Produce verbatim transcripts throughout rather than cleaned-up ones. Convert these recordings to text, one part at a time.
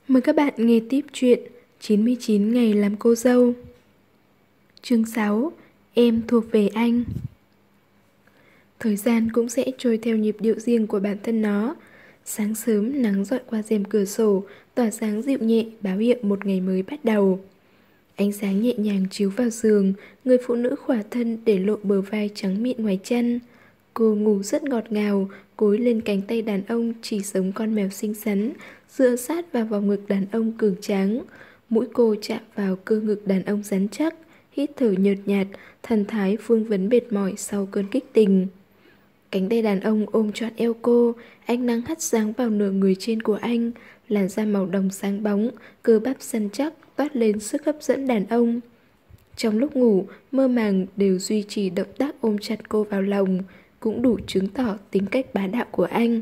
Mời các bạn nghe tiếp chuyện chín mươi chín ngày làm cô dâu. Chương sáu. Em thuộc về anh. Thời gian cũng sẽ trôi theo nhịp điệu riêng của bản thân nó. Sáng sớm nắng rọi qua rèm cửa sổ, tỏa sáng dịu nhẹ báo hiệu một ngày mới bắt đầu. Ánh sáng nhẹ nhàng chiếu vào giường, người phụ nữ khỏa thân để lộ bờ vai trắng mịn ngoài chân. Cô ngủ rất ngọt ngào, gối lên cánh tay đàn ông chỉ giống con mèo xinh xắn, dựa sát vào vòng ngực đàn ông cường tráng. Mũi cô chạm vào cơ ngực đàn ông rắn chắc, hít thở nhợt nhạt, thần thái phương vấn mệt mỏi sau cơn kích tình. Cánh tay đàn ông ôm trọn eo cô, ánh nắng hắt sáng vào nửa người trên của anh, làn da màu đồng sáng bóng, cơ bắp săn chắc toát lên sức hấp dẫn đàn ông. Trong lúc ngủ, mơ màng đều duy trì động tác ôm chặt cô vào lòng, cũng đủ chứng tỏ tính cách bá đạo của anh.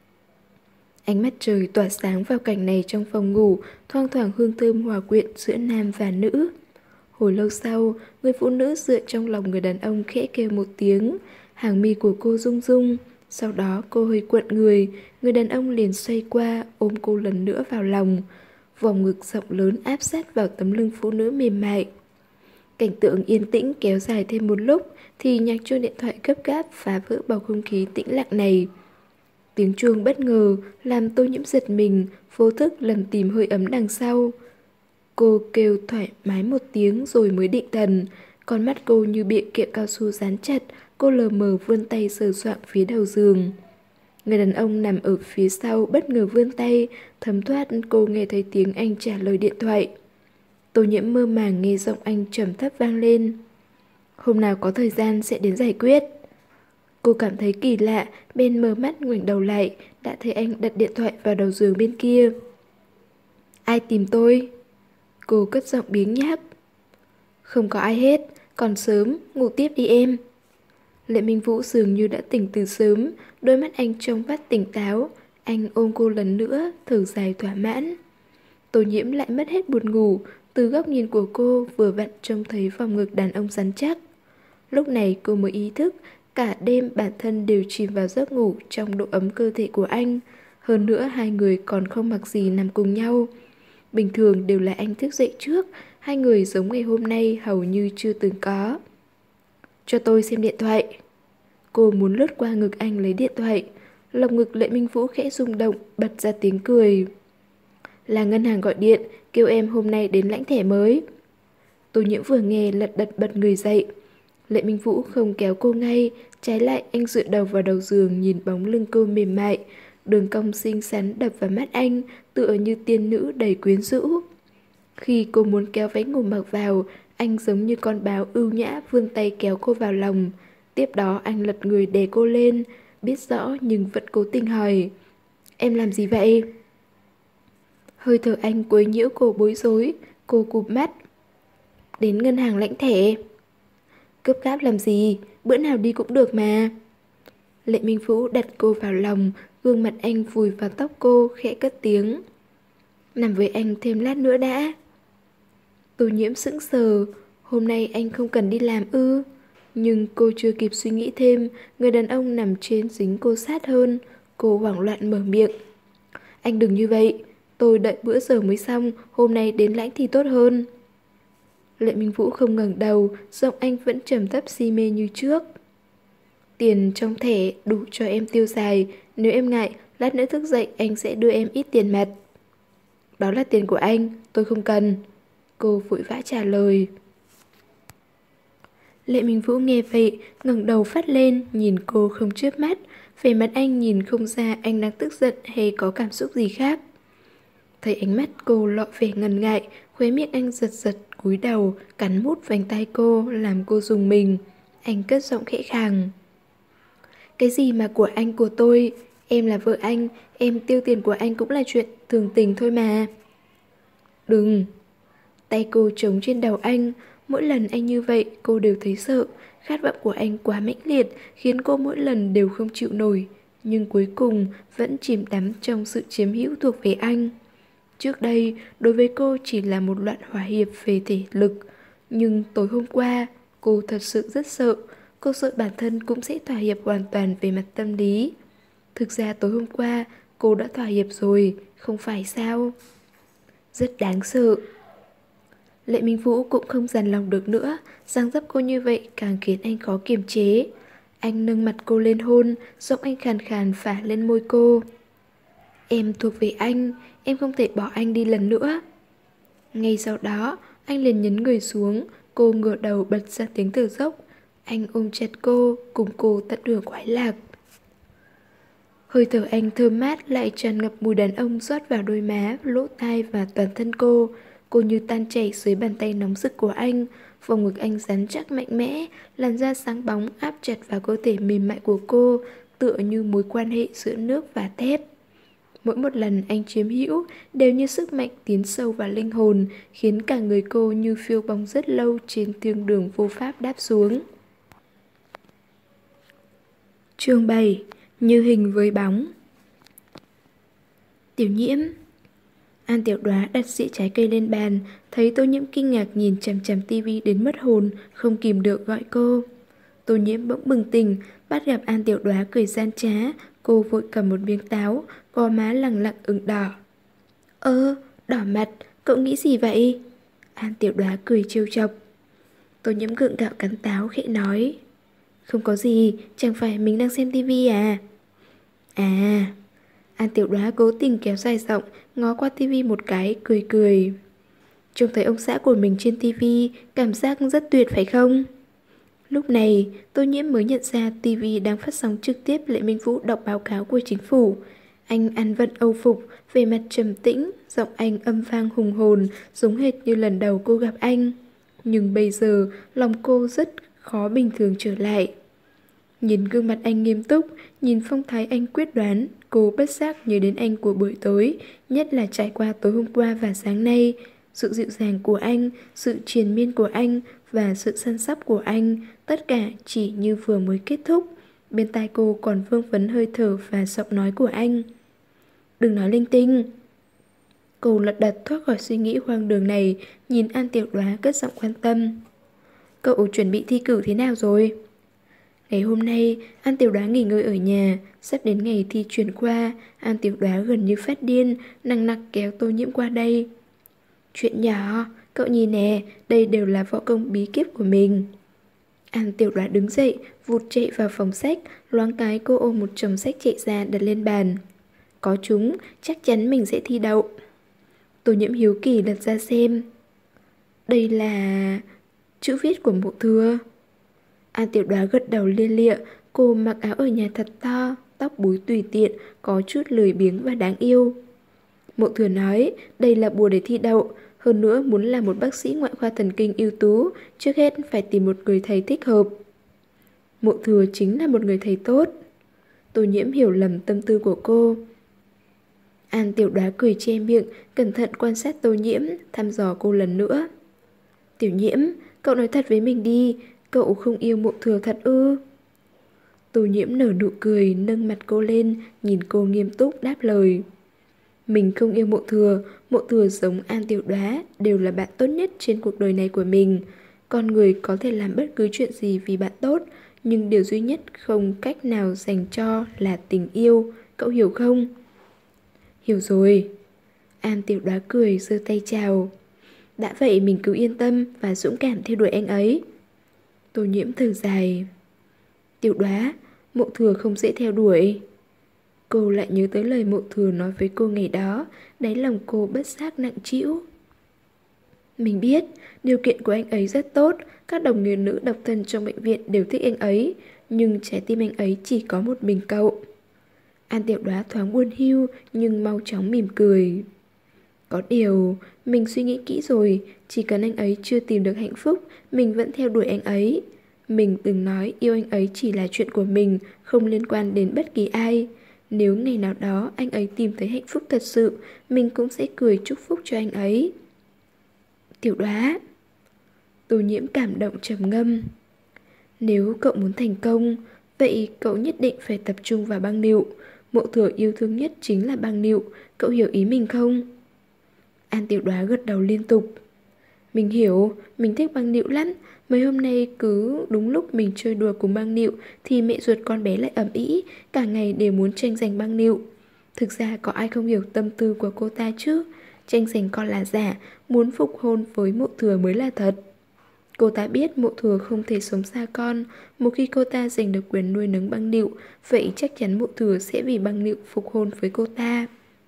Ánh mặt trời tỏa sáng vào cảnh này trong phòng ngủ, thoang thoảng hương thơm hòa quyện giữa nam và nữ. Hồi lâu sau, người phụ nữ dựa trong lòng người đàn ông khẽ kêu một tiếng, hàng mi của cô rung rung. Sau đó cô hơi cuộn người, người đàn ông liền xoay qua ôm cô lần nữa vào lòng. Vòng ngực rộng lớn áp sát vào tấm lưng phụ nữ mềm mại. Cảnh tượng yên tĩnh kéo dài thêm một lúc thì nhạc chuông điện thoại gấp gáp phá vỡ bầu không khí tĩnh lặng này. Tiếng chuông bất ngờ làm Tô Nhiễm giật mình, vô thức lần tìm hơi ấm đằng sau. Cô kêu thoải mái một tiếng rồi mới định thần, con mắt cô như bị kẹo cao su dán chặt, cô lờ mờ vươn tay sờ soạng phía đầu giường. Người đàn ông nằm ở phía sau bất ngờ vươn tay, thấm thoát cô nghe thấy tiếng anh trả lời điện thoại. Tô Nhiễm mơ màng nghe giọng anh trầm thấp vang lên. Hôm nào có thời gian sẽ đến giải quyết. Cô cảm thấy kỳ lạ, bên mở mắt ngoảnh đầu lại, đã thấy anh đặt điện thoại vào đầu giường bên kia. Ai tìm tôi? Cô cất giọng biếng nhác. Không có ai hết, còn sớm, ngủ tiếp đi em. Lệ Minh Vũ dường như đã tỉnh từ sớm, đôi mắt anh trong vắt tỉnh táo. Anh ôm cô lần nữa, thở dài thỏa mãn. Tô Nhiễm lại mất hết buồn ngủ, từ góc nhìn của cô vừa vặn trông thấy vòng ngực đàn ông rắn chắc. Lúc này cô mới ý thức, cả đêm bản thân đều chìm vào giấc ngủ trong độ ấm cơ thể của anh. Hơn nữa hai người còn không mặc gì nằm cùng nhau. Bình thường đều là anh thức dậy trước, hai người giống ngày hôm nay hầu như chưa từng có. Cho tôi xem điện thoại. Cô muốn lướt qua ngực anh lấy điện thoại. Lồng ngực Lệ Minh Vũ khẽ rung động, bật ra tiếng cười. Là ngân hàng gọi điện, kêu em hôm nay đến lãnh thẻ mới. Tô Nhiễm vừa nghe lật đật bật người dậy. Lệ Minh Vũ không kéo cô ngay, trái lại anh dựa đầu vào đầu giường nhìn bóng lưng cô mềm mại, đường cong xinh xắn đập vào mắt anh, tựa như tiên nữ đầy quyến rũ. Khi cô muốn kéo váy ngủ mặc vào, anh giống như con báo ưu nhã vươn tay kéo cô vào lòng. Tiếp đó anh lật người đè cô lên, biết rõ nhưng vẫn cố tình hỏi. Em làm gì vậy? Hơi thở anh quấy nhiễu cô bối rối, cô cụp mắt. Đến ngân hàng lãnh thẻ. Gấp gáp làm gì, bữa nào đi cũng được mà. Lệ Minh Vũ đặt cô vào lòng, gương mặt anh vùi vào tóc cô, khẽ cất tiếng. Nằm với anh thêm lát nữa đã. Tô Nhiễm sững sờ, hôm nay anh không cần đi làm ư? Nhưng cô chưa kịp suy nghĩ thêm, người đàn ông nằm trên dính cô sát hơn. Cô hoảng loạn mở miệng. Anh đừng như vậy, tôi đợi bữa giờ mới xong, hôm nay đến lãnh thì tốt hơn. Lệ Minh Vũ không ngẩng đầu, giọng anh vẫn trầm thấp si mê như trước. Tiền trong thẻ đủ cho em tiêu xài, nếu em ngại, lát nữa thức dậy anh sẽ đưa em ít tiền mặt. Đó là tiền của anh, tôi không cần. Cô vội vã trả lời. Lệ Minh Vũ nghe vậy, ngẩng đầu phát lên, nhìn cô không chớp mắt, vẻ mặt anh nhìn không ra anh đang tức giận hay có cảm xúc gì khác. Thấy ánh mắt cô lộ vẻ ngần ngại, khóe miệng anh giật giật cúi đầu, cắn mút vành tay cô, làm cô rùng mình. Anh cất giọng khẽ khàng. Cái gì mà của anh của tôi, em là vợ anh, em tiêu tiền của anh cũng là chuyện thường tình thôi mà. Đừng. Tay cô trống trên đầu anh, mỗi lần anh như vậy cô đều thấy sợ, khát vọng của anh quá mãnh liệt khiến cô mỗi lần đều không chịu nổi, nhưng cuối cùng vẫn chìm đắm trong sự chiếm hữu thuộc về anh. Trước đây, đối với cô chỉ là một loạt hỏa hiệp về thể lực, nhưng tối hôm qua, cô thật sự rất sợ, cô sợ bản thân cũng sẽ thỏa hiệp hoàn toàn về mặt tâm lý. Thực ra tối hôm qua, cô đã thỏa hiệp rồi, không phải sao? rất đáng sợ. Lệ Minh Vũ cũng không dằn lòng được nữa, dáng dấp cô như vậy càng khiến anh khó kiềm chế. Anh nâng mặt cô lên hôn, giọng anh khàn khàn phả lên môi cô. Em thuộc về anh, em không thể bỏ anh đi lần nữa. Ngay sau đó, anh liền nhấn người xuống, cô ngửa đầu bật ra tiếng thở dốc. Anh ôm chặt cô, cùng cô tận hưởng khoái lạc. Hơi thở anh thơm mát lại tràn ngập mùi đàn ông rót vào đôi má, lỗ tai và toàn thân cô. Cô như tan chảy dưới bàn tay nóng rực của anh, vòng ngực anh rắn chắc mạnh mẽ, làn da sáng bóng áp chặt vào cơ thể mềm mại của cô, tựa như mối quan hệ giữa nước và thép. Mỗi một lần anh chiếm hữu đều như sức mạnh tiến sâu vào linh hồn, khiến cả người cô như phiêu bóng rất lâu trên thiên đường vô pháp đáp xuống. Chương bảy. Như hình với bóng. Tiểu Nhiễm. An Tiểu Đoá đặt dĩa trái cây lên bàn, thấy Tô Nhiễm kinh ngạc nhìn chằm chằm tivi đến mất hồn, không kìm được gọi cô. Tô Nhiễm bỗng bừng tỉnh, bắt gặp An Tiểu Đoá cười gian trá, cô vội cầm một miếng táo, gò má lẳng lặng ửng đỏ. Ơ, đỏ mặt, cậu nghĩ gì vậy? An Tiểu Đoá cười trêu chọc. Tô Nhiễm gượng gạo cắn táo khẽ nói. Không có gì, chẳng phải mình đang xem tivi à? À, An Tiểu Đoá cố tình kéo dài giọng, ngó qua tivi một cái, cười cười. Trông thấy ông xã của mình trên tivi, cảm giác rất tuyệt phải không? Lúc này, Tô Nhiễm mới nhận ra tivi đang phát sóng trực tiếp Lệ Minh Vũ đọc báo cáo của chính phủ. Anh ăn vận âu phục, về mặt trầm tĩnh, giọng anh âm vang hùng hồn, giống hệt như lần đầu cô gặp anh. Nhưng bây giờ, lòng cô rất khó bình thường trở lại. Nhìn gương mặt anh nghiêm túc, nhìn phong thái anh quyết đoán, cô bất giác nhớ đến anh của buổi tối, nhất là trải qua tối hôm qua và sáng nay. Sự dịu dàng của anh, sự triền miên của anh và sự săn sóc của anh, tất cả chỉ như vừa mới kết thúc. Bên tai cô còn vương vấn hơi thở và giọng nói của anh. Đừng nói linh tinh. Cô lật đật thoát khỏi suy nghĩ hoang đường này, nhìn An Tiểu Đoá cất giọng quan tâm. Cậu chuẩn bị thi cử thế nào rồi? Ngày hôm nay, An Tiểu Đoá nghỉ ngơi ở nhà, sắp đến ngày thi chuyển qua, An Tiểu Đoá gần như phát điên, nằng nặc kéo Tô Nhiễm qua đây. Chuyện nhỏ, cậu nhìn nè, đây đều là võ công bí kíp của mình. An Tiểu Đoá đứng dậy, vụt chạy vào phòng sách, loáng cái cô ôm một chồng sách chạy ra đặt lên bàn. Có chúng, chắc chắn mình sẽ thi đậu. Tô Nhiễm hiếu kỳ lật ra xem. Đây là... chữ viết của Mộ Thừa. An Tiểu Đoá gật đầu lia lịa, cô mặc áo ở nhà thật to, tóc búi tùy tiện, có chút lười biếng và đáng yêu. Mộ Thừa nói, đây là bùa để thi đậu, hơn nữa muốn là một bác sĩ ngoại khoa thần kinh ưu tú, trước hết phải tìm một người thầy thích hợp. Mộ Thừa chính là một người thầy tốt. Tô Nhiễm hiểu lầm tâm tư của cô. An Tiểu Đoá cười che miệng, cẩn thận quan sát Tô Nhiễm, thăm dò cô lần nữa. Tiểu Nhiễm, cậu nói thật với mình đi, cậu không yêu Mộ Thừa thật ư? Tô Nhiễm nở nụ cười, nâng mặt cô lên, nhìn cô nghiêm túc đáp lời. Mình không yêu Mộ Thừa, Mộ Thừa giống An Tiểu Đoá, đều là bạn tốt nhất trên cuộc đời này của mình. Con người có thể làm bất cứ chuyện gì vì bạn tốt, nhưng điều duy nhất không cách nào dành cho là tình yêu, cậu hiểu không? Hiểu rồi. An Tiểu Đoá cười, giơ tay chào. Đã vậy mình cứ yên tâm và dũng cảm theo đuổi anh ấy. Tô Nhiễm thở dài. Tiểu Đoá, Mộ Thừa không dễ theo đuổi. Cô lại nhớ tới lời Mộ Thừa nói với cô ngày đó, đáy lòng cô bất giác nặng trĩu. Mình biết, điều kiện của anh ấy rất tốt, các đồng nghiệp nữ độc thân trong bệnh viện đều thích anh ấy, nhưng trái tim anh ấy chỉ có một mình cậu. An Tiểu Đoá thoáng buồn hiu nhưng mau chóng mỉm cười. Có điều, mình suy nghĩ kỹ rồi, chỉ cần anh ấy chưa tìm được hạnh phúc, mình vẫn theo đuổi anh ấy. Mình từng nói yêu anh ấy chỉ là chuyện của mình, không liên quan đến bất kỳ ai. Nếu ngày nào đó anh ấy tìm thấy hạnh phúc thật sự, mình cũng sẽ cười chúc phúc cho anh ấy. Tiểu Đoá. Tô Nhiễm cảm động trầm ngâm. Nếu cậu muốn thành công, vậy cậu nhất định phải tập trung vào băng nịu. Mộ Thừa yêu thương nhất chính là băng nịu, cậu hiểu ý mình không? An Tiểu Đoá gật đầu liên tục. Mình hiểu, mình thích băng nịu lắm. Mấy hôm nay cứ đúng lúc mình chơi đùa cùng băng nịu thì mẹ ruột con bé lại ầm ĩ, cả ngày đều muốn tranh giành băng nịu. Thực ra có ai không hiểu tâm tư của cô ta chứ? tranh giành con là giả, muốn phục hôn với Mộ Thừa mới là thật. Cô ta biết Mộ Thừa không thể sống xa con, một khi cô ta giành được quyền nuôi nấng Băng Nịu, vậy chắc chắn Mộ Thừa sẽ vì Băng Nịu phục hôn với cô ta.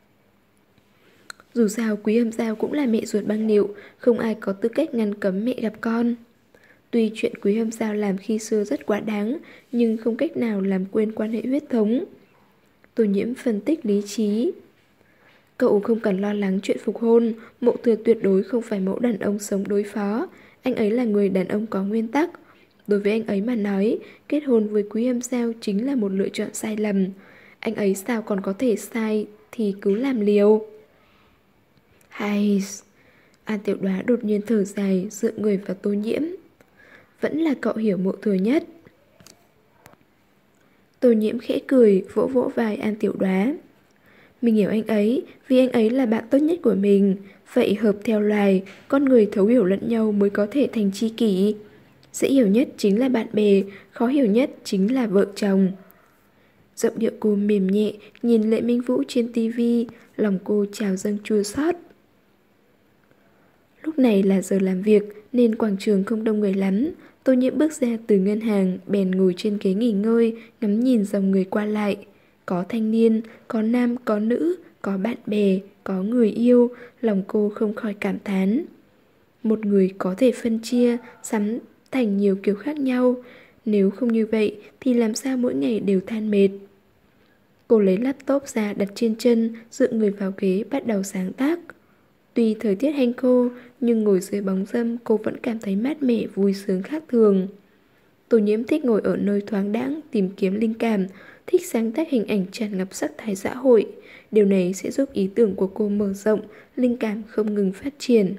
Dù sao Quý Hâm Giao cũng là mẹ ruột Băng Nịu, không ai có tư cách ngăn cấm mẹ gặp con. Tuy chuyện Quý Hâm Giao làm khi xưa rất quá đáng, nhưng không cách nào làm quên quan hệ huyết thống. Tô Nhiễm phân tích lý trí. Cậu không cần lo lắng chuyện phục hôn, Mộ Thừa tuyệt đối không phải mẫu đàn ông sống đối phó. Anh ấy là người đàn ông có nguyên tắc. Đối với anh ấy mà nói, kết hôn với Quý Hâm Giao chính là một lựa chọn sai lầm. Anh ấy sao còn có thể sai thì cứ làm liều. Hay... An Tiểu Đoá đột nhiên thở dài, dựa người vào Tô Nhiễm. Vẫn là cậu hiểu Mộ Thừa nhất. Tô Nhiễm khẽ cười, vỗ vỗ vai An Tiểu Đoá. Mình hiểu anh ấy, vì anh ấy là bạn tốt nhất của mình. Vậy hợp theo loài, con người thấu hiểu lẫn nhau mới có thể thành tri kỷ. Dễ hiểu nhất chính là bạn bè, khó hiểu nhất chính là vợ chồng. Giọng điệu cô mềm nhẹ, nhìn Lệ Minh Vũ trên tivi, lòng cô trào dâng chua xót. Lúc này là giờ làm việc nên quảng trường không đông người lắm. Tô Nhiễm bước ra từ ngân hàng, bèn ngồi trên ghế nghỉ ngơi, ngắm nhìn dòng người qua lại. Có thanh niên, có nam, có nữ, có bạn bè, có người yêu, lòng cô không khỏi cảm thán. Một người có thể phân chia, sắm thành nhiều kiểu khác nhau. Nếu không như vậy thì làm sao mỗi ngày đều than mệt. Cô lấy laptop ra đặt trên chân, dựa người vào ghế bắt đầu sáng tác. Tuy thời tiết hanh khô, nhưng ngồi dưới bóng râm cô vẫn cảm thấy mát mẻ vui sướng khác thường. Tô Nhiễm thích ngồi ở nơi thoáng đãng tìm kiếm linh cảm, thích sáng tác hình ảnh tràn ngập sắc thái xã hội. Điều này sẽ giúp ý tưởng của cô mở rộng, linh cảm không ngừng phát triển.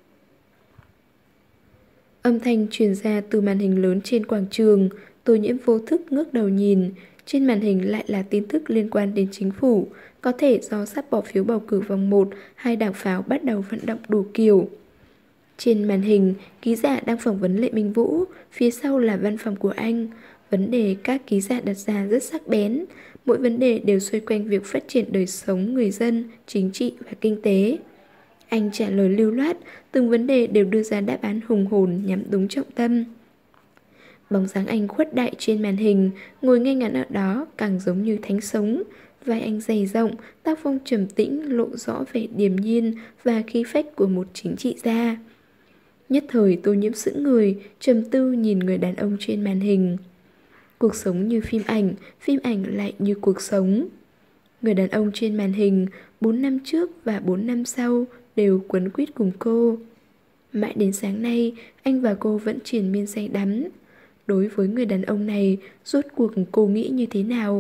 Âm thanh truyền ra từ màn hình lớn trên quảng trường. Tô Nhiễm vô thức ngước đầu nhìn. Trên màn hình lại là tin tức liên quan đến chính phủ. Có thể do sắp bỏ phiếu bầu cử vòng một, hai đảng pháo bắt đầu vận động đủ kiểu. Trên màn hình, ký giả đang phỏng vấn Lệ Minh Vũ, phía sau là văn phòng của anh. Vấn đề các ký giả đặt ra rất sắc bén. Mỗi vấn đề đều xoay quanh việc phát triển đời sống người dân, chính trị và kinh tế. Anh trả lời lưu loát, từng vấn đề đều đưa ra đáp án hùng hồn nhắm đúng trọng tâm. Bóng dáng anh khuất đại trên màn hình, ngồi ngay ngắn ở đó càng giống như thánh sống. Vai anh dày rộng, tác phong trầm tĩnh lộ rõ vẻ điềm nhiên và khí phách của một chính trị gia. Nhất thời Tô Nhiễm sững người, trầm tư nhìn người đàn ông trên màn hình. Cuộc sống như phim ảnh, phim ảnh lại như cuộc sống. Người đàn ông trên màn hình, bốn năm trước và bốn năm sau đều quấn quýt cùng cô. Mãi đến sáng nay, anh và cô vẫn triền miên say đắm. Đối với người đàn ông này, rốt cuộc cô nghĩ như thế nào?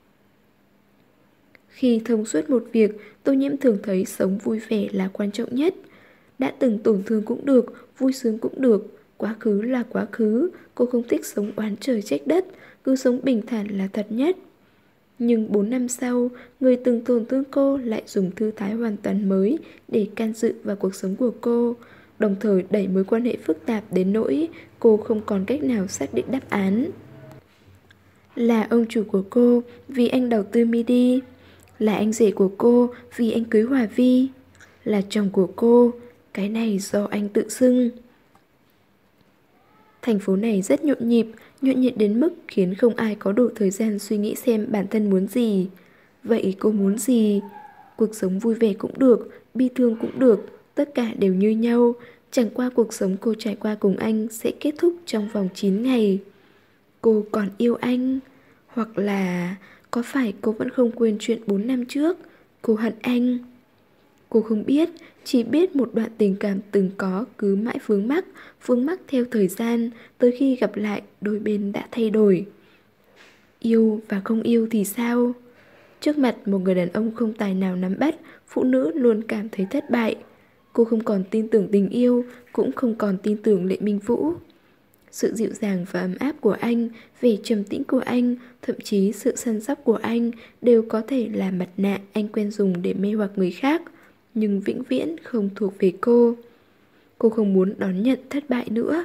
Khi thông suốt một việc, Tô Nhiễm thường thấy sống vui vẻ là quan trọng nhất. Đã từng tổn thương cũng được, vui sướng cũng được. Quá khứ là quá khứ, cô không thích sống oán trời trách đất, cứ sống bình thản là thật nhất. Nhưng bốn năm sau, người từng tổn thương cô lại dùng thư thái hoàn toàn mới để can dự vào cuộc sống của cô, đồng thời đẩy mối quan hệ phức tạp đến nỗi cô không còn cách nào xác định đáp án. Là ông chủ của cô vì anh đầu tư midi, là anh rể của cô vì anh cưới Hòa Vi, là chồng của cô, cái này do anh tự xưng. Thành phố này rất nhộn nhịp, nhộn nhịp đến mức khiến không ai có đủ thời gian suy nghĩ xem bản thân muốn gì. Vậy cô muốn gì? Cuộc sống vui vẻ cũng được, bi thương cũng được, tất cả đều như nhau. Chẳng qua cuộc sống cô trải qua cùng anh sẽ kết thúc trong vòng chín ngày. Cô còn yêu anh? Hoặc là có phải cô vẫn không quên chuyện bốn năm trước? Cô hận anh? Cô không biết, chỉ biết một đoạn tình cảm từng có cứ mãi vướng mắc, vướng mắc theo thời gian, tới khi gặp lại đôi bên đã thay đổi. Yêu và không yêu thì sao? Trước mặt một người đàn ông không tài nào nắm bắt, phụ nữ luôn cảm thấy thất bại. Cô không còn tin tưởng tình yêu, cũng không còn tin tưởng Lệ Minh Vũ. Sự dịu dàng và ấm áp của anh, vẻ trầm tĩnh của anh, thậm chí sự săn sóc của anh đều có thể là mặt nạ anh quen dùng để mê hoặc người khác, nhưng vĩnh viễn không thuộc về cô. Cô không muốn đón nhận thất bại nữa.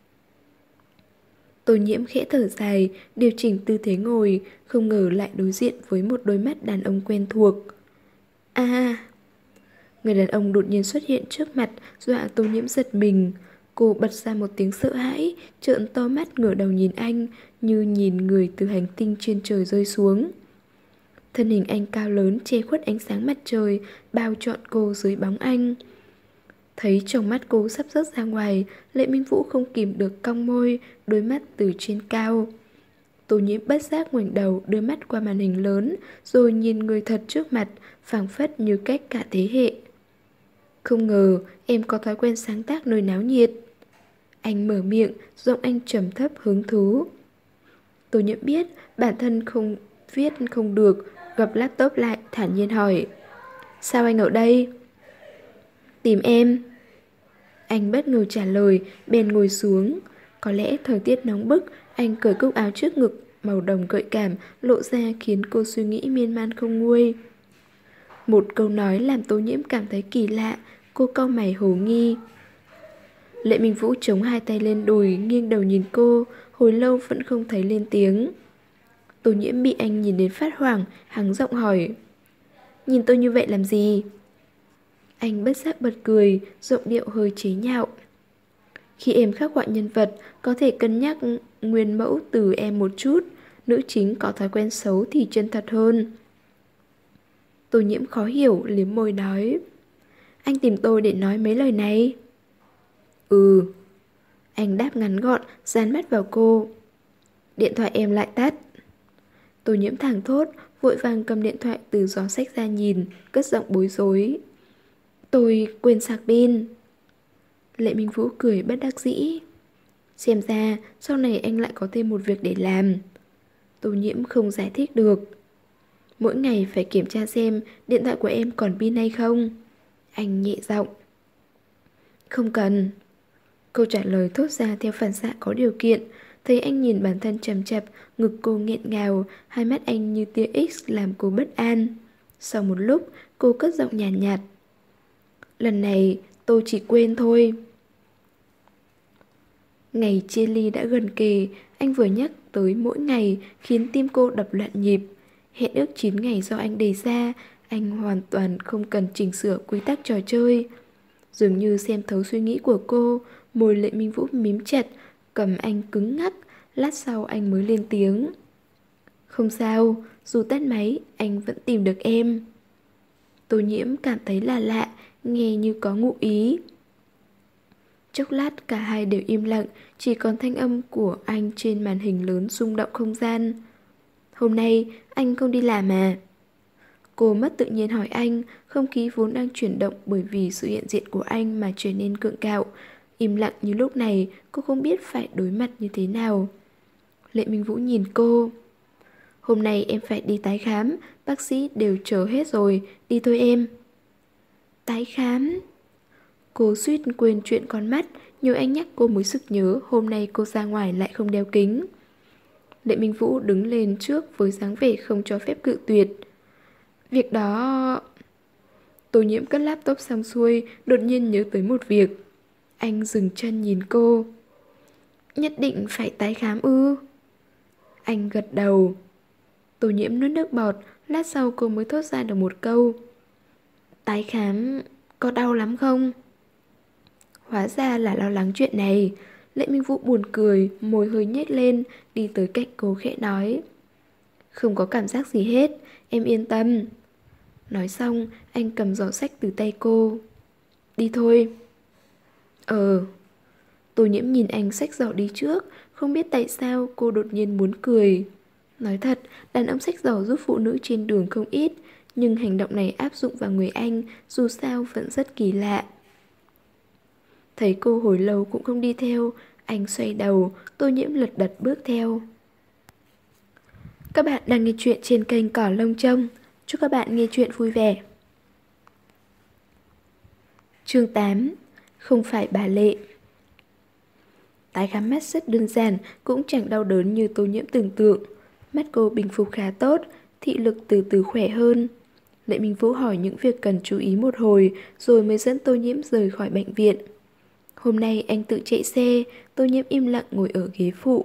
Tô Nhiễm khẽ thở dài, điều chỉnh tư thế ngồi, không ngờ lại đối diện với một đôi mắt đàn ông quen thuộc. À, Người đàn ông đột nhiên xuất hiện trước mặt, dọa Tô Nhiễm giật mình. Cô bật ra một tiếng sợ hãi, trợn to mắt ngửa đầu nhìn anh, như nhìn người từ hành tinh trên trời rơi xuống. Thân hình anh cao lớn che khuất ánh sáng mặt trời, bao trọn cô dưới bóng anh. Thấy trong mắt cô sắp rớt ra ngoài, Lệ Minh Vũ không kìm được cong môi, đôi mắt từ trên cao. Tô Nhiễm bất giác ngoảnh đầu, đưa mắt qua màn hình lớn, rồi nhìn người thật trước mặt, phảng phất như cách cả thế hệ. Không ngờ em có thói quen sáng tác nơi náo nhiệt. Anh mở miệng, giọng anh trầm thấp hứng thú. Tô Nhiễm biết bản thân không viết không được, gập laptop lại thản nhiên hỏi: sao anh ở đây? Tìm em. Anh bất ngờ trả lời, bèn ngồi xuống. Có lẽ thời tiết nóng bức, anh cởi cúc áo trước ngực màu đồng gợi cảm lộ ra khiến cô suy nghĩ miên man không nguôi. Một câu nói làm Tô Nhiễm cảm thấy kỳ lạ, cô cau mày hồ nghi. Lệ Minh Vũ chống hai tay lên đùi, nghiêng đầu nhìn cô, hồi lâu vẫn không thấy lên tiếng. Tô Nhiễm bị anh nhìn đến phát hoảng, hắng giọng hỏi: nhìn tôi như vậy làm gì? Anh bất giác bật cười, giọng điệu hơi chế nhạo. Khi em khắc họa nhân vật, có thể cân nhắc nguyên mẫu từ em một chút. Nữ chính có thói quen xấu thì chân thật hơn. Tô Nhiễm khó hiểu, liếm môi nói: anh tìm tôi để nói mấy lời này? Ừ. Anh đáp ngắn gọn, dán mắt vào cô. Điện thoại em lại tắt. Tô Nhiễm thẳng thốt, vội vàng cầm điện thoại từ giỏ sách ra nhìn, cất giọng bối rối. Tôi quên sạc pin. Lệ Minh Vũ cười bất đắc dĩ. Xem ra sau này anh lại có thêm một việc để làm. Tô Nhiễm không giải thích được. Mỗi ngày phải kiểm tra xem điện thoại của em còn pin hay không. Anh nhẹ giọng. Không cần. Câu trả lời thốt ra theo phản xạ có điều kiện. Thấy anh nhìn bản thân chằm chặp, ngực cô nghẹn ngào, hai mắt anh như tia X làm cô bất an. Sau một lúc, cô cất giọng nhàn nhạt, nhạt. Lần này tôi chỉ quên thôi. Ngày chia ly đã gần kề, anh vừa nhắc tới mỗi ngày khiến tim cô đập loạn nhịp. Hẹn ước chín ngày do anh đề ra, anh hoàn toàn không cần chỉnh sửa quy tắc trò chơi. Dường như xem thấu suy nghĩ của cô, môi Lệ Minh Vũ mím chặt, cầm anh cứng ngắc, lát sau anh mới lên tiếng. Không sao, dù tắt máy, anh vẫn tìm được em. Tô Nhiễm cảm thấy là lạ, nghe như có ngụ ý. Chốc lát cả hai đều im lặng, chỉ còn thanh âm của anh trên màn hình lớn rung động không gian. Hôm nay anh không đi làm à? Cô mất tự nhiên hỏi anh, không khí vốn đang chuyển động bởi vì sự hiện diện của anh mà trở nên gượng gạo. Im lặng như lúc này, cô không biết phải đối mặt như thế nào. Lệ Minh Vũ nhìn cô. Hôm nay em phải đi tái khám, bác sĩ đều chờ hết rồi, đi thôi em. Tái khám? Cô suýt quên chuyện con mắt, nhờ anh nhắc cô mới sực nhớ hôm nay cô ra ngoài lại không đeo kính. Lệ Minh Vũ đứng lên trước với dáng vẻ không cho phép cự tuyệt. Việc đó... Tô Nhiễm cất laptop xong xuôi, đột nhiên nhớ tới một việc. Anh dừng chân nhìn cô. Nhất định phải tái khám ư? Anh gật đầu. Tô Nhiễm nuốt nước bọt, lát sau cô mới thốt ra được một câu. Tái khám có đau lắm không? Hóa ra là lo lắng chuyện này. Lệ Minh Vũ buồn cười, môi hơi nhếch lên, đi tới cạnh cô khẽ nói. Không có cảm giác gì hết, em yên tâm. Nói xong, anh cầm giỏ sách từ tay cô. Đi thôi. Ờ. Tô Nhiễm nhìn anh xách giỏ đi trước, không biết tại sao cô đột nhiên muốn cười. Nói thật, đàn ông xách giỏ giúp phụ nữ trên đường không ít, nhưng hành động này áp dụng vào người anh dù sao vẫn rất kỳ lạ. Thấy cô hồi lâu cũng không đi theo, anh xoay đầu, Tô Nhiễm lật đật bước theo. Các bạn đang nghe chuyện trên kênh Cỏ Lông Trông. Chúc các bạn nghe chuyện vui vẻ. Chương tám. Không phải bà Lệ. Tái khám mắt rất đơn giản, cũng chẳng đau đớn như Tô Nhiễm tưởng tượng. Mắt cô bình phục khá tốt, thị lực từ từ khỏe hơn. Lệ Minh Vũ hỏi những việc cần chú ý một hồi, rồi mới dẫn Tô Nhiễm rời khỏi bệnh viện. Hôm nay anh tự chạy xe, Tô Nhiễm im lặng ngồi ở ghế phụ.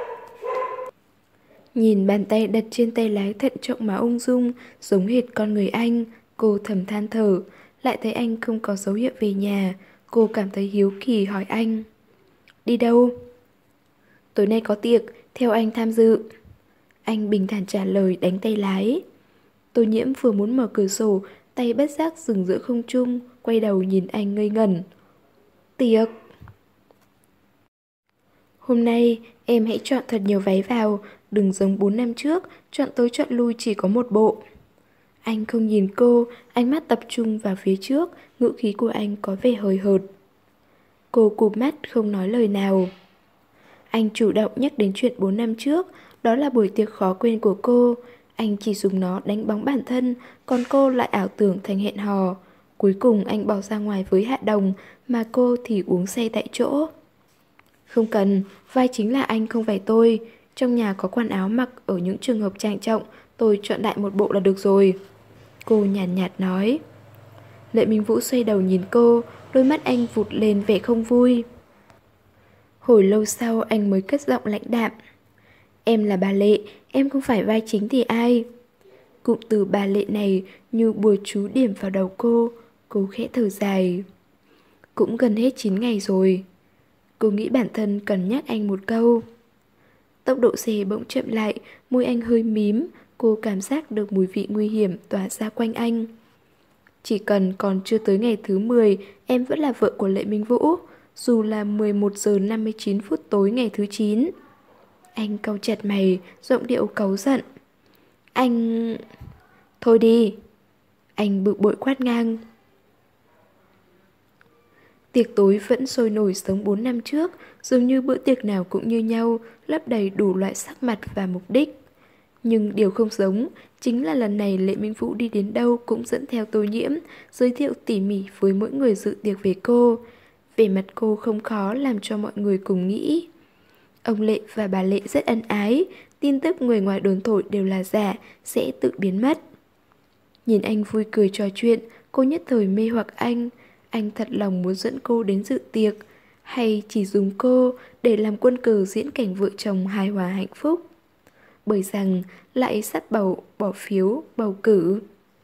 Nhìn bàn tay đặt trên tay lái thận trọng mà ung dung, giống hệt con người anh, cô thầm than thở. lại thấy anh không có dấu hiệu về nhà. Cô cảm thấy hiếu kỳ hỏi anh: Đi đâu? Tối nay có tiệc, theo anh tham dự. Anh bình thản trả lời, đánh tay lái. Tô Nhiễm vừa muốn mở cửa sổ, tay bất giác dừng giữa không trung, quay đầu nhìn anh ngây ngẩn. Tiệc? Hôm nay em hãy chọn thật nhiều váy vào, đừng giống bốn năm trước, chọn tới chọn lui chỉ có một bộ. Anh không nhìn cô, ánh mắt tập trung vào phía trước, ngữ khí của anh có vẻ hời hợt. Cô cụp mắt không nói lời nào. Anh chủ động nhắc đến chuyện bốn năm trước, đó là buổi tiệc khó quên của cô. Anh chỉ dùng nó đánh bóng bản thân, còn cô lại ảo tưởng thành hẹn hò. Cuối cùng anh bỏ ra ngoài với Hạ Đồng, mà cô thì uống say tại chỗ. Không cần, vai chính là anh không phải tôi. Trong nhà có quần áo mặc ở những trường hợp trang trọng, tôi chọn đại một bộ là được rồi. Cô nhàn nhạt, nhạt nói. Lệ Minh Vũ xoay đầu nhìn cô, đôi mắt anh vụt lên vẻ không vui. Hồi lâu sau anh mới cất giọng lãnh đạm. Em là bà Lệ, em không phải vai chính thì ai? Cụm từ bà Lệ này như bùa chú điểm vào đầu cô. Cô khẽ thở dài. Cũng gần hết chín ngày rồi. Cô nghĩ bản thân cần nhắc anh một câu. Tốc độ xe bỗng chậm lại, môi anh hơi mím. Cô cảm giác được mùi vị nguy hiểm tỏa ra quanh anh. Chỉ cần còn chưa tới ngày thứ mười, em vẫn là vợ của Lệ Minh Vũ. Dù là mười một giờ năm mươi chín phút tối ngày thứ chín. Anh cau chặt mày, giọng điệu cáu giận. Anh... Thôi đi. Anh bực bội quát ngang. Tiệc tối vẫn sôi nổi giống bốn năm trước, dường như bữa tiệc nào cũng như nhau, lấp đầy đủ loại sắc mặt và mục đích. Nhưng điều không giống, chính là lần này Lệ Minh Vũ đi đến đâu cũng dẫn theo Tô Nhiễm, giới thiệu tỉ mỉ với mỗi người dự tiệc về cô. Vẻ mặt cô không khó làm cho mọi người cùng nghĩ. Ông Lệ và bà Lệ rất ân ái, tin tức người ngoài đồn thổi đều là giả, sẽ tự biến mất. Nhìn anh vui cười trò chuyện, cô nhất thời mê hoặc anh. Anh thật lòng muốn dẫn cô đến dự tiệc, hay chỉ dùng cô để làm quân cờ diễn cảnh vợ chồng hài hòa hạnh phúc. Bởi rằng lại sắp bầu bỏ phiếu, bầu cử.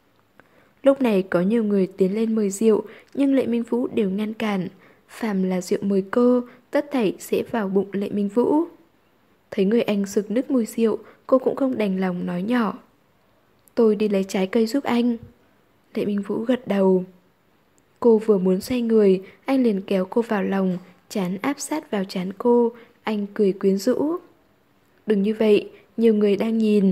Lúc này có nhiều người tiến lên mời rượu, nhưng Lệ Minh Vũ đều ngăn cản. Phàm là rượu mời cô, tất thảy sẽ vào bụng Lệ Minh Vũ. Thấy người anh sực nức mùi rượu, cô cũng không đành lòng nói nhỏ. Tôi đi lấy trái cây giúp anh. Lệ Minh Vũ gật đầu. Cô vừa muốn xoay người, anh liền kéo cô vào lòng, trán áp sát vào trán cô, anh cười quyến rũ. Đừng như vậy, nhiều người đang nhìn.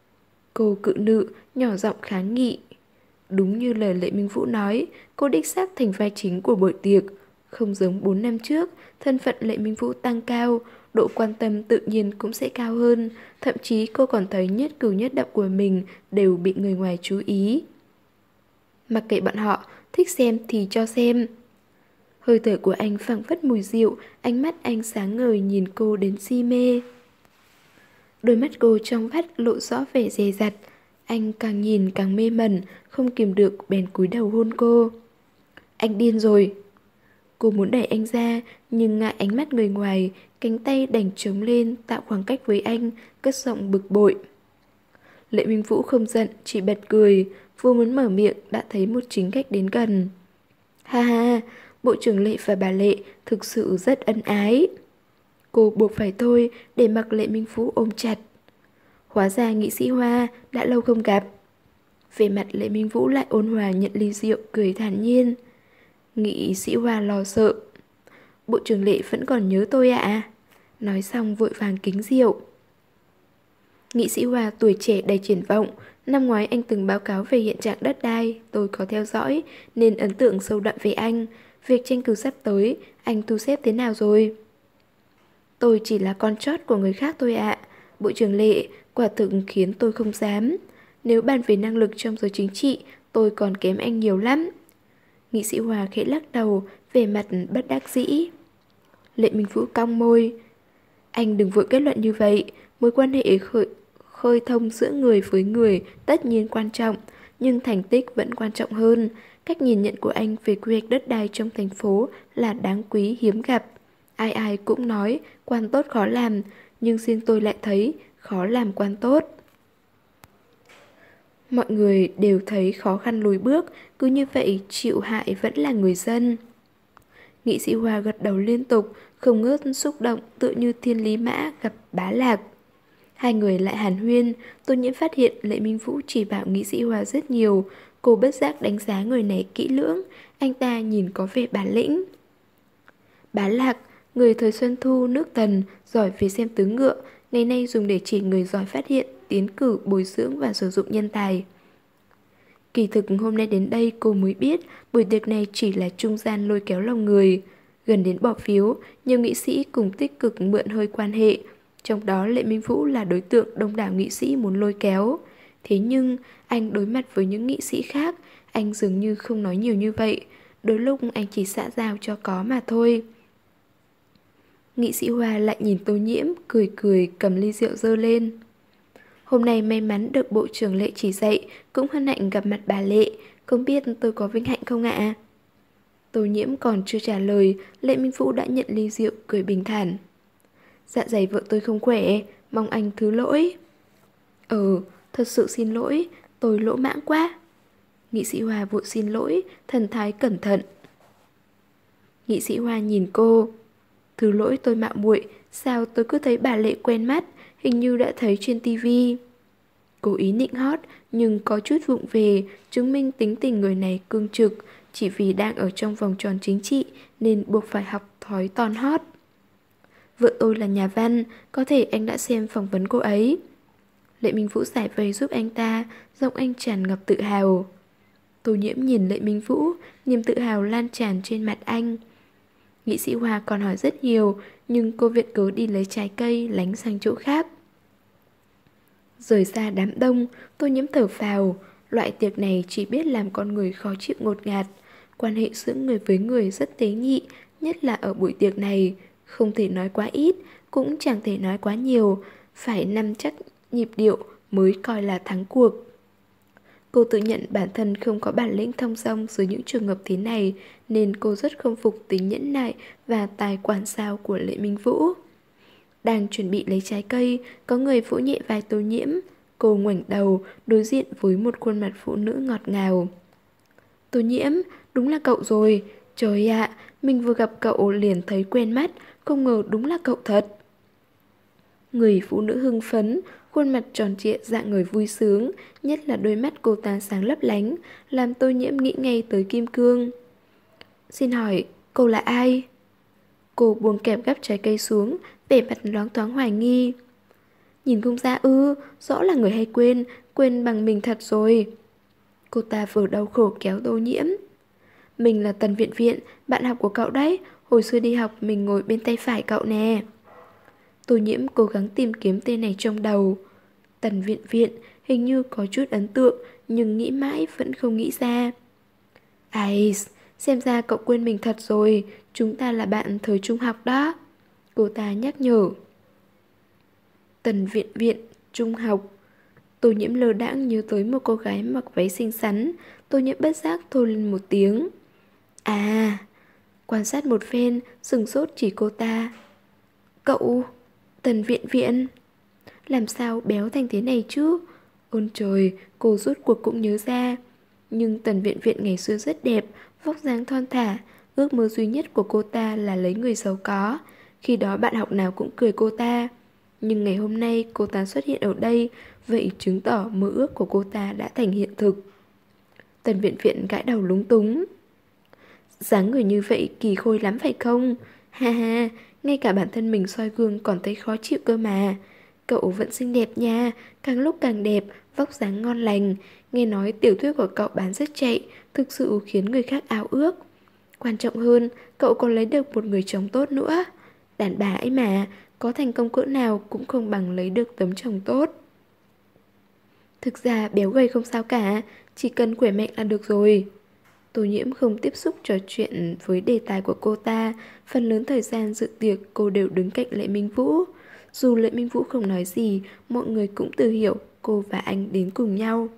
Cô cự nữ, nhỏ giọng kháng nghị. Đúng như lời Lệ Minh Vũ nói, cô đích xác thành vai chính của buổi tiệc. Không giống bốn năm trước, thân phận Lệ Minh Vũ tăng cao, độ quan tâm tự nhiên cũng sẽ cao hơn. Thậm chí cô còn thấy nhất cử nhất động của mình đều bị người ngoài chú ý. Mặc kệ bọn họ, thích xem thì cho xem. Hơi thở của anh phảng phất mùi rượu, ánh mắt anh sáng ngời nhìn cô đến si mê. Đôi mắt cô trong vắt lộ rõ vẻ dè dặt. Anh càng nhìn càng mê mẩn, không kìm được bèn cúi đầu hôn cô. Anh điên rồi. Cô muốn đẩy anh ra, nhưng ngại ánh mắt người ngoài, cánh tay đành trống lên tạo khoảng cách với anh, cất giọng bực bội. Lệ Minh Vũ không giận, chỉ bật cười, vừa muốn mở miệng đã thấy một chính khách đến gần. Ha ha, bộ trưởng Lệ và bà Lệ thực sự rất ân ái. Cô buộc phải thôi để mặc Lệ Minh Vũ ôm chặt. Hóa ra nghị sĩ Hoa đã lâu không gặp. Về mặt Lệ Minh Vũ lại ôn hòa nhận ly rượu, cười thản nhiên. Nghị sĩ Hoa lo sợ. Bộ trưởng Lệ vẫn còn nhớ tôi ạ à? Nói xong vội vàng kính rượu. Nghị sĩ Hoa tuổi trẻ đầy triển vọng. Năm ngoái anh từng báo cáo về hiện trạng đất đai, tôi có theo dõi nên ấn tượng sâu đậm về anh. Việc tranh cử sắp tới, anh thu xếp thế nào rồi? Tôi chỉ là con chót của người khác thôi ạ. Bộ trưởng Lệ quả thực khiến tôi không dám. Nếu bàn về năng lực trong giới chính trị, tôi còn kém anh nhiều lắm. Nghị sĩ Hòa khẽ lắc đầu, vẻ mặt bất đắc dĩ. Lệ Minh Vũ cong môi. Anh đừng vội kết luận như vậy. Mối quan hệ khơi, khơi thông giữa người với người tất nhiên quan trọng, nhưng thành tích vẫn quan trọng hơn. Cách nhìn nhận của anh về quy hoạch đất đai trong thành phố là đáng quý hiếm gặp. Ai ai cũng nói quan tốt khó làm, nhưng riêng tôi lại thấy khó làm quan tốt. Mọi người đều thấy khó khăn lùi bước, cứ như vậy chịu hại vẫn là người dân. Nghị sĩ Hoa gật đầu liên tục, không ngớt xúc động tựa như thiên lý mã gặp bá lạc. Hai người lại hàn huyên, Tô Nhiễm phát hiện Lệ Minh Vũ chỉ bảo nghị sĩ Hoa rất nhiều, cô bất giác đánh giá người này kỹ lưỡng, anh ta nhìn có vẻ bản lĩnh. Bá Lạc, người thời Xuân Thu nước Tần, giỏi về xem tướng ngựa, ngày nay dùng để chỉ người giỏi phát hiện, tiến cử, bồi dưỡng và sử dụng nhân tài. Kỳ thực hôm nay đến đây cô mới biết buổi tiệc này chỉ là trung gian lôi kéo lòng người. Gần đến bỏ phiếu, nhiều nghị sĩ cùng tích cực mượn hơi quan hệ. Trong đó Lệ Minh Vũ là đối tượng đông đảo nghị sĩ muốn lôi kéo. Thế nhưng, anh đối mặt với những nghị sĩ khác, anh dường như không nói nhiều như vậy. Đôi lúc anh chỉ xã giao cho có mà thôi. Nghị sĩ Hoa lại nhìn Tô Nhiễm, cười cười cầm ly rượu dơ lên. Hôm nay may mắn được Bộ trưởng Lệ chỉ dạy, cũng hân hạnh gặp mặt bà Lệ, không biết tôi có vinh hạnh không ạ? Tô Nhiễm còn chưa trả lời, Lệ Minh Vũ đã nhận ly rượu cười bình thản. Dạ dày vợ tôi không khỏe, mong anh thứ lỗi. Ừ, thật sự xin lỗi, tôi lỗ mãng quá. Nghị sĩ Hoa vội xin lỗi, thần thái cẩn thận. Nghị sĩ Hoa nhìn cô. Thứ lỗi tôi mạo muội, sao tôi cứ thấy bà Lệ quen mắt, hình như đã thấy trên tivi. Cố ý nịnh hót, nhưng có chút vụng về, chứng minh tính tình người này cương trực, chỉ vì đang ở trong vòng tròn chính trị nên buộc phải học thói ton hót. Vợ tôi là nhà văn, có thể anh đã xem phỏng vấn cô ấy. Lệ Minh Vũ giải vây giúp anh ta, giọng anh tràn ngập tự hào. Tô Nhiễm nhìn Lệ Minh Vũ, niềm tự hào lan tràn trên mặt anh. Nghị sĩ Hoa còn hỏi rất nhiều, nhưng cô viện cớ đi lấy trái cây lánh sang chỗ khác. Rời xa đám đông, Tô Nhiễm thở phào. Loại tiệc này chỉ biết làm con người khó chịu ngột ngạt. Quan hệ giữa người với người rất tế nhị, nhất là ở buổi tiệc này. Không thể nói quá ít, cũng chẳng thể nói quá nhiều, phải nắm chắc nhịp điệu mới coi là thắng cuộc. Cô tự nhận bản thân không có bản lĩnh thông dong dưới những trường hợp thế này, nên cô rất không phục tính nhẫn nại và tài quản sao của Lệ Minh Vũ. Đang chuẩn bị lấy trái cây, có người vỗ nhẹ vai Tô Nhiễm. Cô ngoảnh đầu, đối diện với một khuôn mặt phụ nữ ngọt ngào. Tô Nhiễm, đúng là cậu rồi. Trời ạ, mình vừa gặp cậu liền thấy quen mắt, không ngờ đúng là cậu thật. Người phụ nữ hưng phấn, khuôn mặt tròn trịa dạng người vui sướng, nhất là đôi mắt cô ta sáng lấp lánh, làm Tô Nhiễm nghĩ ngay tới kim cương. Xin hỏi, cô là ai? Cô buông kẹp gắp trái cây xuống, vẻ mặt loáng thoáng hoài nghi. Nhìn không ra ư, rõ là người hay quên, quên bằng mình thật rồi. Cô ta vừa đau khổ kéo Tô Nhiễm. Mình là Tần Viện Viện, bạn học của cậu đấy, hồi xưa đi học mình ngồi bên tay phải cậu nè. Tô Nhiễm cố gắng tìm kiếm tên này trong đầu. Tần Viện Viện hình như có chút ấn tượng, nhưng nghĩ mãi vẫn không nghĩ ra. Ai, xem ra cậu quên mình thật rồi, chúng ta là bạn thời trung học đó. Cô ta nhắc nhở. Tần Viện Viện, trung học. Tô Nhiễm lơ đãng nhớ tới một cô gái mặc váy xinh xắn. Tô Nhiễm bất giác thô lên một tiếng. À, quan sát một phen, sừng sốt chỉ cô ta. Cậu, Tần Viện Viện, làm sao béo thành thế này chứ? Ôn trời, cô rốt cuộc cũng nhớ ra. Nhưng Tần Viện Viện ngày xưa rất đẹp, vóc dáng thon thả. Ước mơ duy nhất của cô ta là lấy người giàu có. Khi đó bạn học nào cũng cười cô ta. Nhưng ngày hôm nay cô ta xuất hiện ở đây, vậy chứng tỏ mơ ước của cô ta đã thành hiện thực. Tần Viện Viện gãi đầu lúng túng. Dáng người như vậy kỳ khôi lắm phải không? Ha ha, ngay cả bản thân mình soi gương còn thấy khó chịu cơ mà. Cậu vẫn xinh đẹp nha, càng lúc càng đẹp, vóc dáng ngon lành. Nghe nói tiểu thuyết của cậu bán rất chạy, thực sự khiến người khác ao ước. Quan trọng hơn, cậu còn lấy được một người chồng tốt nữa. Đàn bà ấy mà, có thành công cỡ nào cũng không bằng lấy được tấm chồng tốt. Thực ra béo gầy không sao cả, chỉ cần khỏe mạnh là được rồi. Tô Nhiễm không tiếp xúc trò chuyện với đề tài của cô ta. Phần lớn thời gian dự tiệc cô đều đứng cạnh Lệ Minh Vũ. Dù Lệ Minh Vũ không nói gì, mọi người cũng tự hiểu cô và anh đến cùng nhau.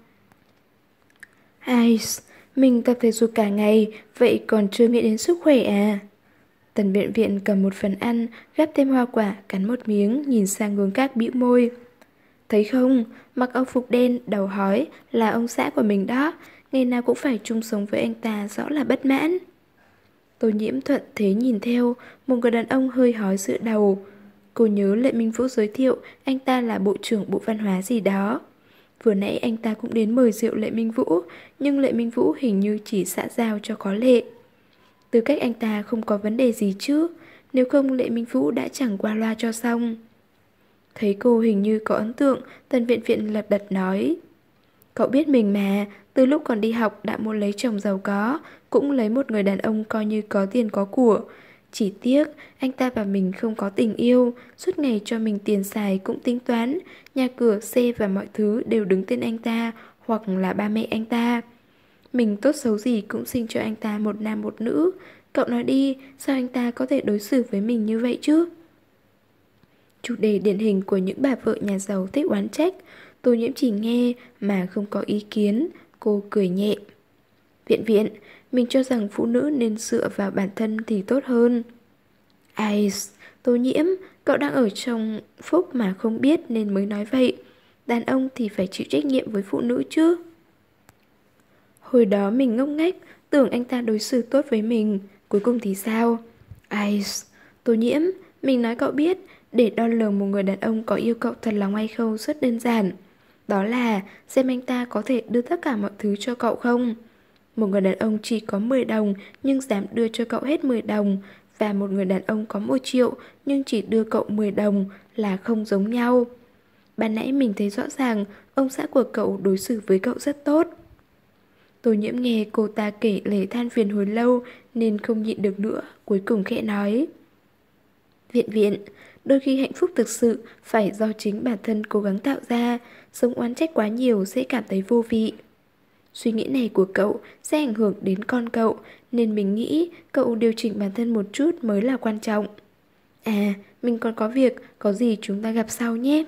Ai, mình tập thể dục cả ngày, vậy còn chưa nghĩ đến sức khỏe à? Tần Viện Viện cầm một phần ăn, gắp thêm hoa quả, cắn một miếng, nhìn sang hướng khác bĩu môi. Thấy không, mặc âu phục đen, đầu hói là ông xã của mình đó. Ngày nào cũng phải chung sống với anh ta, rõ là bất mãn. Tô Nhiễm thuận thế nhìn theo, một người đàn ông hơi hói dựa đầu. Cô nhớ Lệ Minh Vũ giới thiệu anh ta là bộ trưởng bộ văn hóa gì đó. Vừa nãy anh ta cũng đến mời rượu Lệ Minh Vũ, nhưng Lệ Minh Vũ hình như chỉ xã giao cho có lệ. Tư cách anh ta không có vấn đề gì chứ, nếu không Lệ Minh Vũ đã chẳng qua loa cho xong. Thấy cô hình như có ấn tượng, Tần Viện Viện lật đật nói. Cậu biết mình mà, từ lúc còn đi học đã muốn lấy chồng giàu có, cũng lấy một người đàn ông coi như có tiền có của. Chỉ tiếc, anh ta và mình không có tình yêu, suốt ngày cho mình tiền xài cũng tính toán, nhà cửa, xe và mọi thứ đều đứng tên anh ta, hoặc là ba mẹ anh ta. Mình tốt xấu gì cũng sinh cho anh ta một nam một nữ. Cậu nói đi, sao anh ta có thể đối xử với mình như vậy chứ? Chủ đề điển hình của những bà vợ nhà giàu thích oán trách. Tô Nhiễm chỉ nghe mà không có ý kiến. Cô cười nhẹ. Viện Viện, mình cho rằng phụ nữ nên dựa vào bản thân thì tốt hơn. Ai, Tô Nhiễm, cậu đang ở trong phúc mà không biết nên mới nói vậy. Đàn ông thì phải chịu trách nhiệm với phụ nữ chứ. Hồi đó mình ngốc nghếch, tưởng anh ta đối xử tốt với mình. Cuối cùng thì sao? Ai, Tô Nhiễm, mình nói cậu biết, để đo lường một người đàn ông có yêu cậu thật lòng hay không rất đơn giản. Đó là xem anh ta có thể đưa tất cả mọi thứ cho cậu không. Một người đàn ông chỉ có mười đồng nhưng dám đưa cho cậu hết mười đồng, và một người đàn ông có một triệu nhưng chỉ đưa cậu mười đồng là không giống nhau. Ban nãy mình thấy rõ ràng ông xã của cậu đối xử với cậu rất tốt. Tô Nhiễm nghe cô ta kể lể than phiền hồi lâu nên không nhịn được nữa, cuối cùng khẽ nói. Viện Viện, đôi khi hạnh phúc thực sự phải do chính bản thân cố gắng tạo ra, sống oán trách quá nhiều sẽ cảm thấy vô vị. Suy nghĩ này của cậu sẽ ảnh hưởng đến con cậu, nên mình nghĩ cậu điều chỉnh bản thân một chút mới là quan trọng. À, mình còn có việc, có gì chúng ta gặp sau nhé.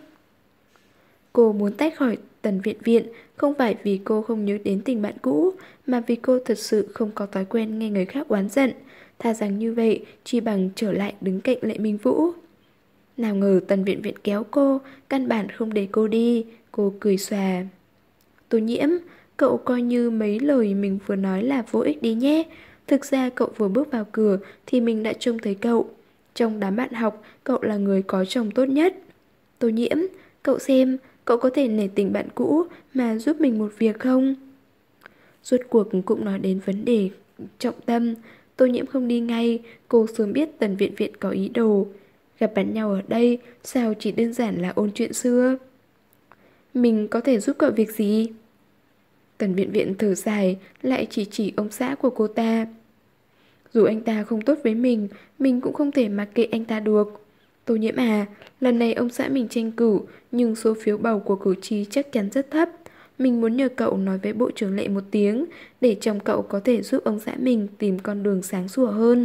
Cô muốn tách khỏi Tần Viện Viện không phải vì cô không nhớ đến tình bạn cũ, mà vì cô thật sự không có thói quen nghe người khác oán giận. Thà rằng như vậy, chỉ bằng trở lại đứng cạnh Lệ Minh Vũ. Nào ngờ Tần Viện Viện kéo cô, căn bản không để cô đi. Cô cười xòa. Tô Nhiễm, cậu coi như mấy lời mình vừa nói là vô ích đi nhé. Thực ra cậu vừa bước vào cửa thì mình đã trông thấy cậu. Trong đám bạn học, cậu là người có chồng tốt nhất. Tô Nhiễm, cậu xem, cậu có thể nể tình bạn cũ mà giúp mình một việc không? Rốt cuộc cũng nói đến vấn đề trọng tâm. Tô Nhiễm không đi ngay, cô sớm biết Tần Viện Viện có ý đồ. Gặp bạn nhau ở đây, sao chỉ đơn giản là ôn chuyện xưa? Mình có thể giúp cậu việc gì? Tần Viện Viện thở dài, lại chỉ chỉ ông xã của cô ta. Dù anh ta không tốt với mình, mình cũng không thể mặc kệ anh ta được. Tô Nhiễm à, lần này ông xã mình tranh cử, nhưng số phiếu bầu của cử tri chắc chắn rất thấp. Mình muốn nhờ cậu nói với Bộ trưởng Lệ một tiếng, để chồng cậu có thể giúp ông xã mình tìm con đường sáng sủa hơn.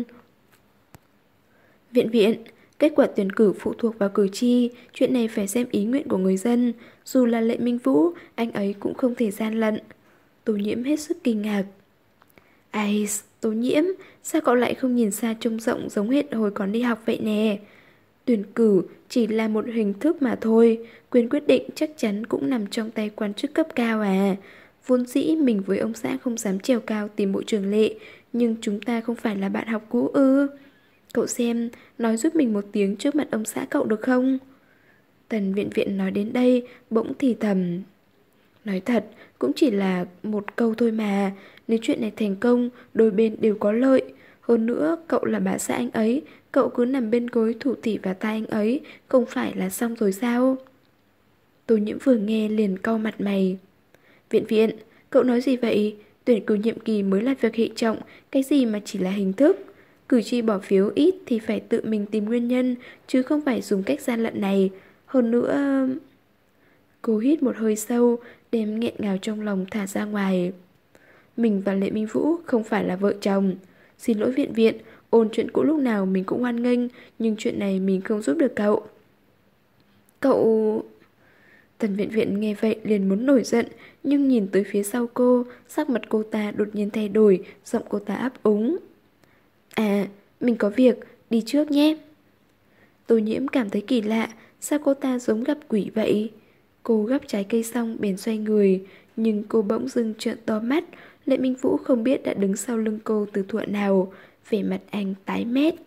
Viện Viện, kết quả tuyển cử phụ thuộc vào cử tri, chuyện này phải xem ý nguyện của người dân. Dù là Lệ Minh Vũ, anh ấy cũng không thể gian lận. Tô Nhiễm hết sức kinh ngạc. Ai, Tô Nhiễm, sao cậu lại không nhìn xa trông rộng giống hệt hồi còn đi học vậy nè? Tuyển cử chỉ là một hình thức mà thôi, quyền quyết định chắc chắn cũng nằm trong tay quan chức cấp cao à. Vốn dĩ mình với ông xã không dám trèo cao tìm Bộ trưởng Lệ, nhưng chúng ta không phải là bạn học cũ ư? Cậu xem, nói giúp mình một tiếng trước mặt ông xã cậu được không? Tần Viện Viện nói đến đây, bỗng thì thầm. Nói thật, cũng chỉ là một câu thôi mà. Nếu chuyện này thành công, đôi bên đều có lợi. Hơn nữa, cậu là bà xã anh ấy, cậu cứ nằm bên gối thủ thỉ vào tai anh ấy, không phải là xong rồi sao? Tô Nhiễm vừa nghe liền cau mặt mày. Viện Viện, cậu nói gì vậy? Tuyển cử nhiệm kỳ mới là việc hệ trọng, cái gì mà chỉ là hình thức? Cử tri bỏ phiếu ít thì phải tự mình tìm nguyên nhân, chứ không phải dùng cách gian lận này. Hơn nữa... Cô hít một hơi sâu, đem nghẹn ngào trong lòng thả ra ngoài. Mình và Lệ Minh Vũ không phải là vợ chồng. Xin lỗi Viện Viện, ôn chuyện cũ lúc nào mình cũng hoan nghênh, nhưng chuyện này mình không giúp được cậu. Cậu... Tần Viện Viện nghe vậy liền muốn nổi giận, nhưng nhìn tới phía sau cô, sắc mặt cô ta đột nhiên thay đổi, giọng cô ta ấp úng. À, mình có việc, đi trước nhé. Tô Nhiễm cảm thấy kỳ lạ, sao cô ta giống gặp quỷ vậy? Cô gắp trái cây xong bèn xoay người, nhưng cô bỗng dưng trợn to mắt. Lệ Minh Vũ không biết đã đứng sau lưng cô từ thuở nào, vẻ mặt anh tái mét.